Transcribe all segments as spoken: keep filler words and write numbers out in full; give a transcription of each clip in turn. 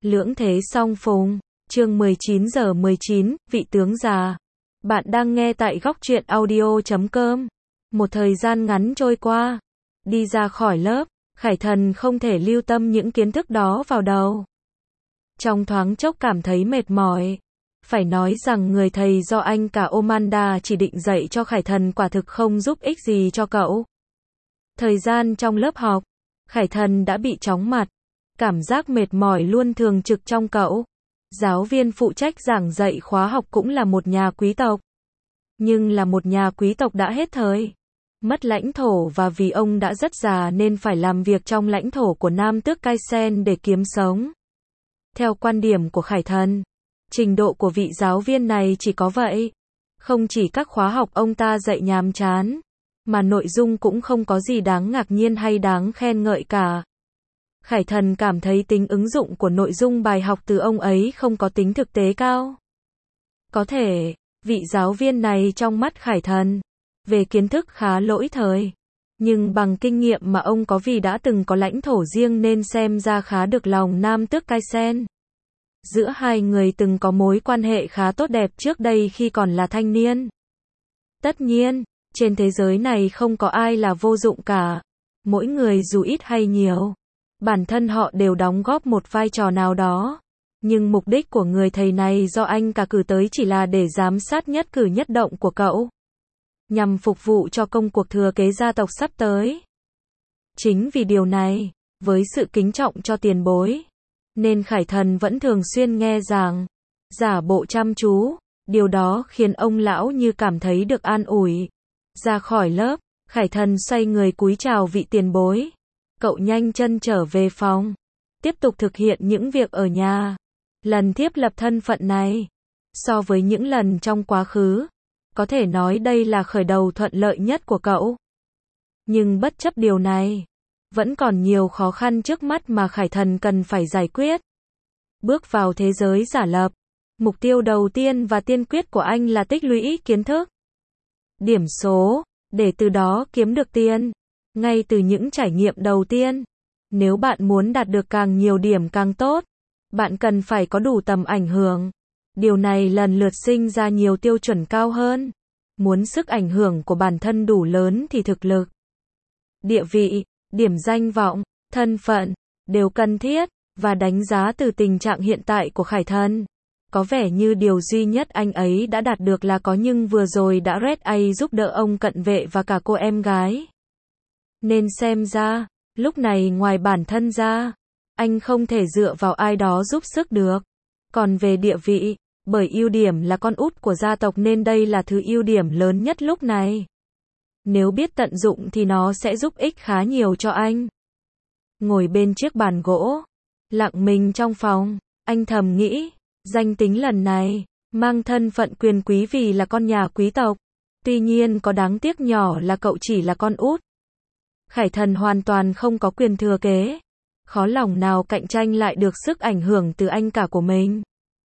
Lưỡng thế song phùng, chương mười chín giờ mười chín, vị tướng già. Bạn đang nghe tại góc truyện audio chấm com. Một thời gian ngắn trôi qua, đi ra khỏi lớp, Khải Thần không thể lưu tâm những kiến thức đó vào đầu. Trong thoáng chốc cảm thấy mệt mỏi. Phải nói rằng người thầy do anh cả Omanda chỉ định dạy cho Khải Thần quả thực không giúp ích gì cho cậu. Thời gian trong lớp học, Khải Thần đã bị chóng mặt. Cảm giác mệt mỏi luôn thường trực trong cậu. Giáo viên phụ trách giảng dạy khóa học cũng là một nhà quý tộc. Nhưng là một nhà quý tộc đã hết thời. Mất lãnh thổ và vì ông đã rất già nên phải làm việc trong lãnh thổ của Nam Tước Kaisen để kiếm sống. Theo quan điểm của Khải Thần, trình độ của vị giáo viên này chỉ có vậy. Không chỉ các khóa học ông ta dạy nhàm chán, mà nội dung cũng không có gì đáng ngạc nhiên hay đáng khen ngợi cả. Khải Thần cảm thấy tính ứng dụng của nội dung bài học từ ông ấy không có tính thực tế cao. Có thể, vị giáo viên này trong mắt Khải Thần, về kiến thức khá lỗi thời. Nhưng bằng kinh nghiệm mà ông có vì đã từng có lãnh thổ riêng nên xem ra khá được lòng Nam Tước Kaisen. Giữa hai người từng có mối quan hệ khá tốt đẹp trước đây khi còn là thanh niên. Tất nhiên, trên thế giới này không có ai là vô dụng cả. Mỗi người dù ít hay nhiều, bản thân họ đều đóng góp một vai trò nào đó. Nhưng mục đích của người thầy này do anh cả cử tới chỉ là để giám sát nhất cử nhất động của cậu, nhằm phục vụ cho công cuộc thừa kế gia tộc sắp tới. Chính vì điều này, với sự kính trọng cho tiền bối, nên Khải Thần vẫn thường xuyên nghe giảng, giả bộ chăm chú, điều đó khiến ông lão như cảm thấy được an ủi. Ra khỏi lớp, Khải Thần xoay người cúi chào vị tiền bối. Cậu nhanh chân trở về phòng, tiếp tục thực hiện những việc ở nhà. Lần thiết lập thân phận này, so với những lần trong quá khứ, có thể nói đây là khởi đầu thuận lợi nhất của cậu. Nhưng bất chấp điều này, vẫn còn nhiều khó khăn trước mắt mà Khải Thần cần phải giải quyết. Bước vào thế giới giả lập, mục tiêu đầu tiên và tiên quyết của anh là tích lũy kiến thức, điểm số, để từ đó kiếm được tiền. Ngay từ những trải nghiệm đầu tiên, nếu bạn muốn đạt được càng nhiều điểm càng tốt, bạn cần phải có đủ tầm ảnh hưởng. Điều này lần lượt sinh ra nhiều tiêu chuẩn cao hơn. Muốn sức ảnh hưởng của bản thân đủ lớn thì thực lực, địa vị, điểm danh vọng, thân phận, đều cần thiết, và đánh giá từ tình trạng hiện tại của Khải Thần. Có vẻ như điều duy nhất anh ấy đã đạt được là có nhưng vừa rồi đã Red A giúp đỡ ông cận vệ và cả cô em gái. Nên xem ra, lúc này ngoài bản thân ra, anh không thể dựa vào ai đó giúp sức được. Còn về địa vị, bởi ưu điểm là con út của gia tộc nên đây là thứ ưu điểm lớn nhất lúc này. Nếu biết tận dụng thì nó sẽ giúp ích khá nhiều cho anh. Ngồi bên chiếc bàn gỗ, lặng mình trong phòng, anh thầm nghĩ, danh tính lần này, mang thân phận quyền quý vì là con nhà quý tộc. Tuy nhiên có đáng tiếc nhỏ là cậu chỉ là con út. Khải Thần hoàn toàn không có quyền thừa kế. Khó lòng nào cạnh tranh lại được sức ảnh hưởng từ anh cả của mình.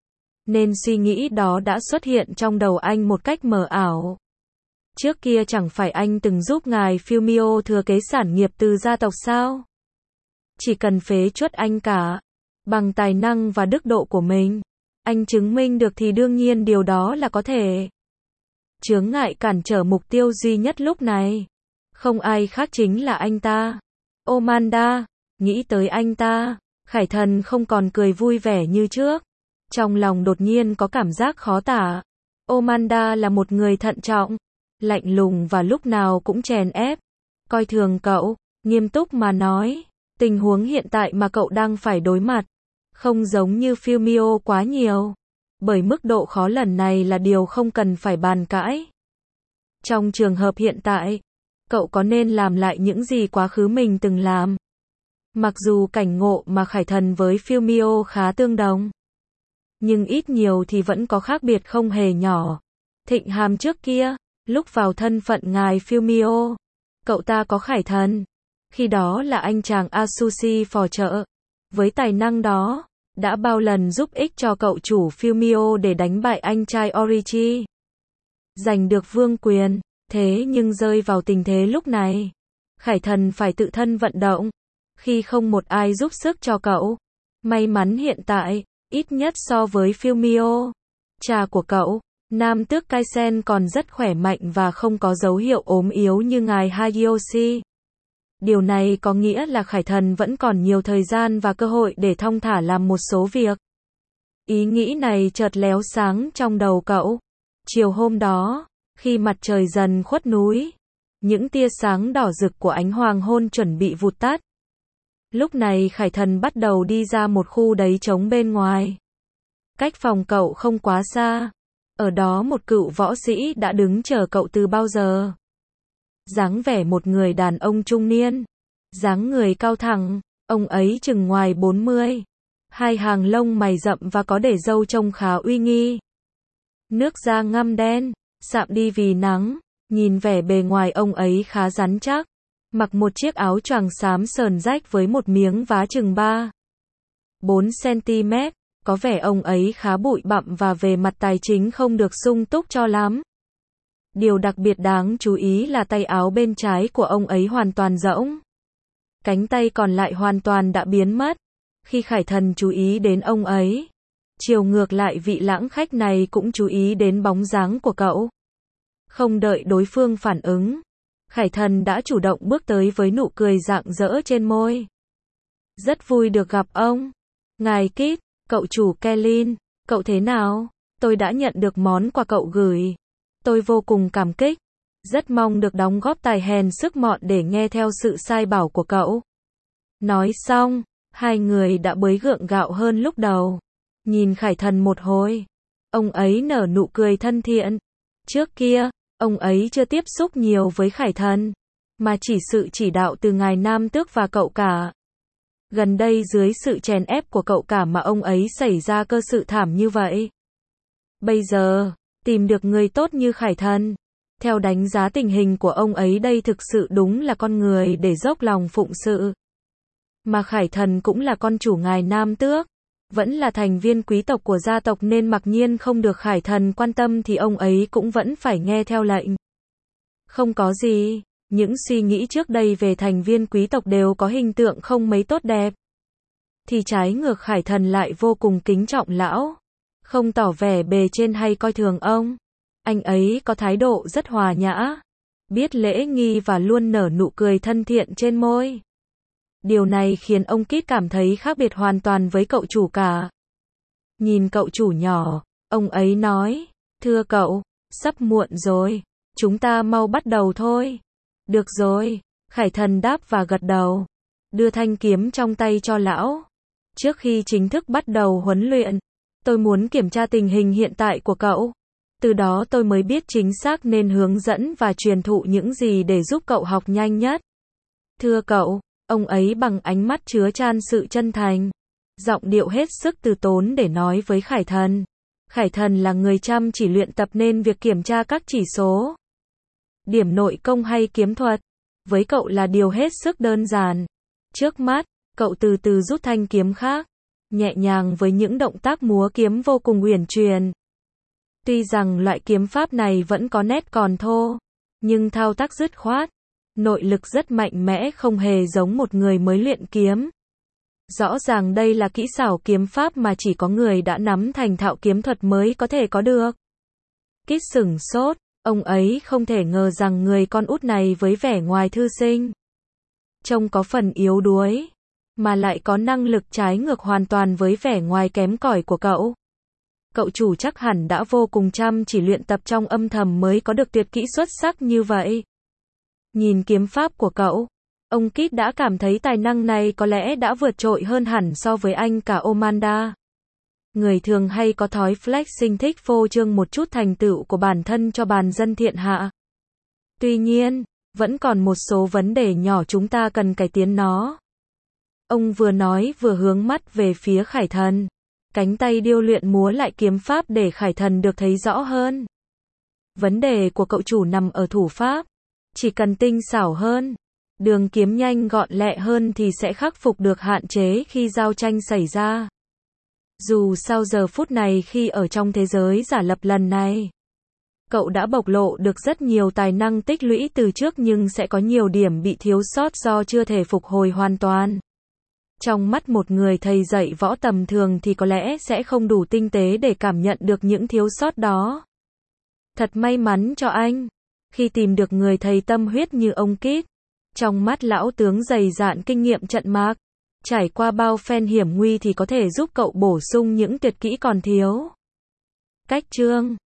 Nên suy nghĩ đó đã xuất hiện trong đầu anh một cách mờ ảo. Trước kia chẳng phải anh từng giúp ngài Fumio thừa kế sản nghiệp từ gia tộc sao? Chỉ cần phế truất anh cả, bằng tài năng và đức độ của mình, anh chứng minh được thì đương nhiên điều đó là có thể. Chướng ngại cản trở mục tiêu duy nhất lúc này, không ai khác chính là anh ta. Omanda, nghĩ tới anh ta, Khải Thần không còn cười vui vẻ như trước. Trong lòng đột nhiên có cảm giác khó tả. Omanda là một người thận trọng, lạnh lùng và lúc nào cũng chèn ép, coi thường cậu. Nghiêm túc mà nói, tình huống hiện tại mà cậu đang phải đối mặt, không giống như Fumio quá nhiều. Bởi mức độ khó lần này là điều không cần phải bàn cãi. Trong trường hợp hiện tại, cậu có nên làm lại những gì quá khứ mình từng làm? Mặc dù cảnh ngộ mà Khải Thần với Fumio khá tương đồng, nhưng ít nhiều thì vẫn có khác biệt không hề nhỏ. Thịnh Hàm trước kia, lúc vào thân phận ngài Fumio, cậu ta có Khải Thần. Khi đó là anh chàng Asushi phò trợ. Với tài năng đó, đã bao lần giúp ích cho cậu chủ Fumio để đánh bại anh trai Orichi, giành được vương quyền. Thế nhưng rơi vào tình thế lúc này, Khải Thần phải tự thân vận động. Khi không một ai giúp sức cho cậu, May mắn hiện tại, ít nhất so với Fumio, cha của cậu, nam tước Kaisen còn rất khỏe mạnh và không có dấu hiệu ốm yếu như ngài Hayayoshi. Điều này có nghĩa là Khải Thần vẫn còn nhiều thời gian và cơ hội để thong thả làm một số việc. Ý nghĩ này chợt lóe sáng trong đầu cậu. Chiều hôm đó, khi mặt trời dần khuất núi, những tia sáng đỏ rực của ánh hoàng hôn chuẩn bị vụt tắt. Lúc này Khải Thần bắt đầu đi ra một khu đầy trống bên ngoài. Cách phòng cậu không quá xa. Ở đó một cựu võ sĩ đã đứng chờ cậu từ bao giờ. Dáng vẻ một người đàn ông trung niên. Dáng người cao thẳng, ông ấy chừng ngoài bốn mươi. Hai hàng lông mày rậm và có để râu trông khá uy nghi. Nước da ngăm đen, sạm đi vì nắng, nhìn vẻ bề ngoài ông ấy khá rắn chắc. Mặc một chiếc áo choàng xám sờn rách với một miếng vá chừng ba bốn xăng-ti-mét, có vẻ ông ấy khá bụi bặm và về mặt tài chính không được sung túc cho lắm. Điều đặc biệt đáng chú ý là tay áo bên trái của ông ấy hoàn toàn rỗng. Cánh tay còn lại hoàn toàn đã biến mất. Khi Khải Thần chú ý đến ông ấy, chiều ngược lại vị lãng khách này cũng chú ý đến bóng dáng của cậu. Không đợi đối phương phản ứng, Khải Thần đã chủ động bước tới với nụ cười rạng rỡ trên môi. Rất vui được gặp ông. Ngài Kit, cậu chủ Kellin, cậu thế nào? Tôi đã nhận được món quà cậu gửi. Tôi vô cùng cảm kích. Rất mong được đóng góp tài hèn sức mọn để nghe theo sự sai bảo của cậu. Nói xong, hai người đã bới gượng gạo hơn lúc đầu. Nhìn Khải Thần một hồi, ông ấy nở nụ cười thân thiện. Trước kia, ông ấy chưa tiếp xúc nhiều với Khải Thần, mà chỉ sự chỉ đạo từ ngài nam tước và cậu cả. Gần đây dưới sự chèn ép của cậu cả mà ông ấy xảy ra cơ sự thảm như vậy. Bây giờ, tìm được người tốt như Khải Thần, theo đánh giá tình hình của ông ấy đây thực sự đúng là con người để dốc lòng phụng sự. Mà Khải Thần cũng là con chủ ngài nam tước, vẫn là thành viên quý tộc của gia tộc nên mặc nhiên không được Khải Thần quan tâm thì ông ấy cũng vẫn phải nghe theo lệnh. Không có gì, những suy nghĩ trước đây về thành viên quý tộc đều có hình tượng không mấy tốt đẹp. Thì trái ngược Khải Thần lại vô cùng kính trọng lão, không tỏ vẻ bề trên hay coi thường ông. Anh ấy có thái độ rất hòa nhã, biết lễ nghi và luôn nở nụ cười thân thiện trên môi. Điều này khiến ông Kit cảm thấy khác biệt hoàn toàn với cậu chủ cả. Nhìn cậu chủ nhỏ, ông ấy nói, thưa cậu, sắp muộn rồi, chúng ta mau bắt đầu thôi. Được rồi, Khải Thần đáp và gật đầu, đưa thanh kiếm trong tay cho lão. Trước khi chính thức bắt đầu huấn luyện, tôi muốn kiểm tra tình hình hiện tại của cậu. Từ đó tôi mới biết chính xác nên hướng dẫn và truyền thụ những gì để giúp cậu học nhanh nhất. Thưa cậu, ông ấy bằng ánh mắt chứa chan sự chân thành, giọng điệu hết sức từ tốn để nói với Khải Thần. Khải Thần là người chăm chỉ luyện tập nên việc kiểm tra các chỉ số, điểm nội công hay kiếm thuật, với cậu là điều hết sức đơn giản. Trước mắt, cậu từ từ rút thanh kiếm khác, nhẹ nhàng với những động tác múa kiếm vô cùng uyển chuyển. Tuy rằng loại kiếm pháp này vẫn có nét còn thô, nhưng thao tác dứt khoát, nội lực rất mạnh mẽ không hề giống một người mới luyện kiếm. Rõ ràng đây là kỹ xảo kiếm pháp mà chỉ có người đã nắm thành thạo kiếm thuật mới có thể có được. Kit sửng sốt, ông ấy không thể ngờ rằng người con út này với vẻ ngoài thư sinh, trông có phần yếu đuối, mà lại có năng lực trái ngược hoàn toàn với vẻ ngoài kém cỏi của cậu. Cậu chủ chắc hẳn đã vô cùng chăm chỉ luyện tập trong âm thầm mới có được tuyệt kỹ xuất sắc như vậy. Nhìn kiếm pháp của cậu, ông Kit đã cảm thấy tài năng này có lẽ đã vượt trội hơn hẳn so với anh cả Omanda. Người thường hay có thói flexing thích phô trương một chút thành tựu của bản thân cho bàn dân thiện hạ. Tuy nhiên, vẫn còn một số vấn đề nhỏ chúng ta cần cải tiến nó. Ông vừa nói vừa hướng mắt về phía Khải Thần. Cánh tay điêu luyện múa lại kiếm pháp để Khải Thần được thấy rõ hơn. Vấn đề của cậu chủ nằm ở thủ pháp. Chỉ cần tinh xảo hơn, đường kiếm nhanh gọn lẹ hơn thì sẽ khắc phục được hạn chế khi giao tranh xảy ra. Dù sao giờ phút này khi ở trong thế giới giả lập lần này, cậu đã bộc lộ được rất nhiều tài năng tích lũy từ trước nhưng sẽ có nhiều điểm bị thiếu sót do chưa thể phục hồi hoàn toàn. Trong mắt một người thầy dạy võ tầm thường thì có lẽ sẽ không đủ tinh tế để cảm nhận được những thiếu sót đó. Thật may mắn cho anh, khi tìm được người thầy tâm huyết như ông Kit. Trong mắt lão tướng dày dạn kinh nghiệm trận mạc, trải qua bao phen hiểm nguy thì có thể giúp cậu bổ sung những tuyệt kỹ còn thiếu. Cách chương